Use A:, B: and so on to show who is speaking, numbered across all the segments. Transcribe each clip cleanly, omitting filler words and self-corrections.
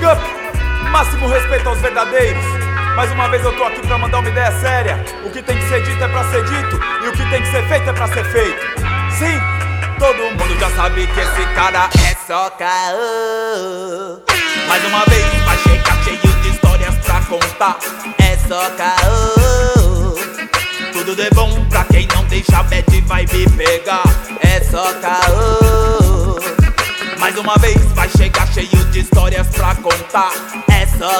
A: Big up, máximo respeito aos verdadeiros. Mais uma vez eu tô aqui pra mandar uma ideia séria. O que tem que ser dito é pra ser dito, e o que tem que ser feito é pra ser feito. Sim, todo mundo já sabe que esse cara é só caô. Mais uma vez vai chegar cheio de histórias pra contar. É só caô. Tudo de bom pra quem não deixa a bad vibe pegar. É só caô. Mais uma vez vai chegar cheio de histórias pra contar. É só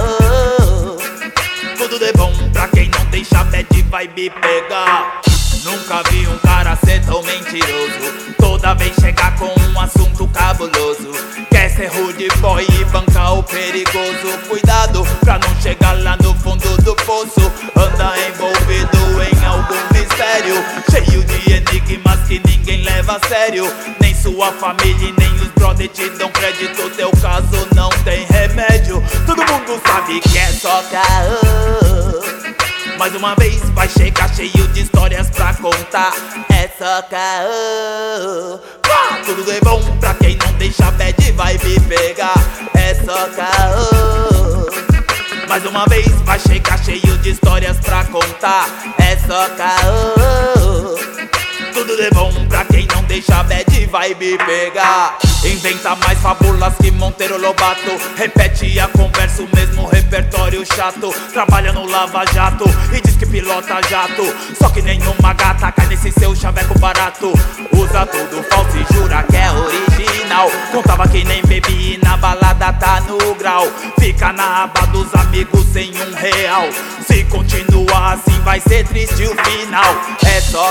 A: caô. Tudo de bom pra quem não deixa a bad vibe pegar. Nunca vi um cara ser tão mentiroso. Toda vez chegar com um assunto cabuloso. Quer ser rude boy e bancar o perigoso. Cuidado pra não chegar lá no fundo do poço. Anda envolvido em algum mistério, cheio de enigmas que ninguém leva a sério. Nem sua família e nem os brother te dão crédito. Teu caso não tem remédio. Todo mundo sabe que é só caô. Mais uma vez vai chegar cheio de histórias pra contar. É só caô. Tudo de bom pra quem não deixa a bad vibe pegar. É só caô. Mais uma vez vai chegar cheio de histórias pra contar. É só caô. Tudo de bom pra quem não deixa a bad vibe pegar. Inventa mais fábulas que Monteiro Lobato. Repete a conversa, o mesmo repertório chato. Trabalha no Lava Jato e diz que pilota jato. Só que nenhuma gata cai nesse seu chaveco barato. Usa tudo falso e jura que é original. Contava que nem bebe e na balada tá no grau. Fica na aba dos amigos sem R$1. Se continuar assim vai ser triste o final. É só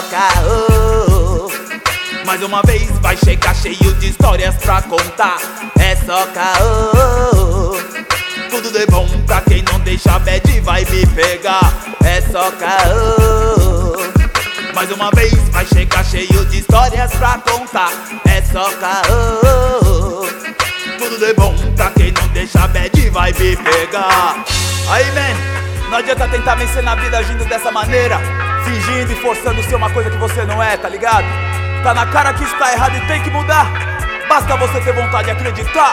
A: caô. Mais uma vez vai chegar cheio de histórias pra contar. É só caô. Tudo de bom pra quem não deixa a bad vibe pegar. É só caô. Mais uma vez vai chegar cheio de histórias pra contar. É só caô. Tudo de bom pra quem não deixa a bad vibe pegar. Aí, man, não adianta tentar vencer na vida agindo dessa maneira, fingindo e forçando ser uma coisa que você não é, tá ligado? Tá na cara que está errado e tem que mudar. Basta você ter vontade de acreditar.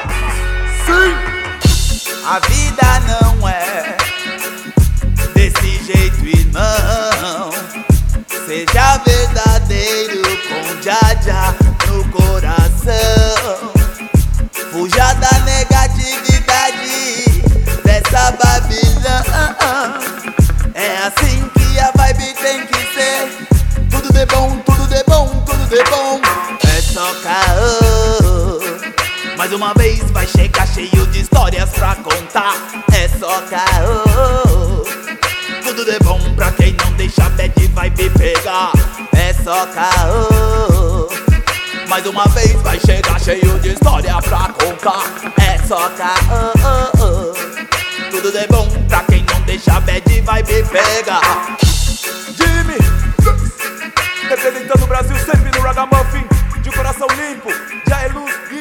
A: Sim!
B: A vida não é desse jeito, irmão. Seja verdadeiro com Jaja no coração. Fuja da negatividade dessa Babilão. É assim que a vibe tem que ser. Tudo de bom, tudo de bom, tudo de bom. É só caô. Mais uma vez vai chegar cheio de histórias pra contar. É só caô. Tudo de bom pra quem não deixa a bad vibe pegar. É só caô. Mais uma vez vai chegar cheio de história pra contar. É só caô. Tudo de bom pra quem não deixa a bad vibe pegar.
A: Jimmy, representando o Brasil sempre no Ragamuffin. De coração limpo, já é luz.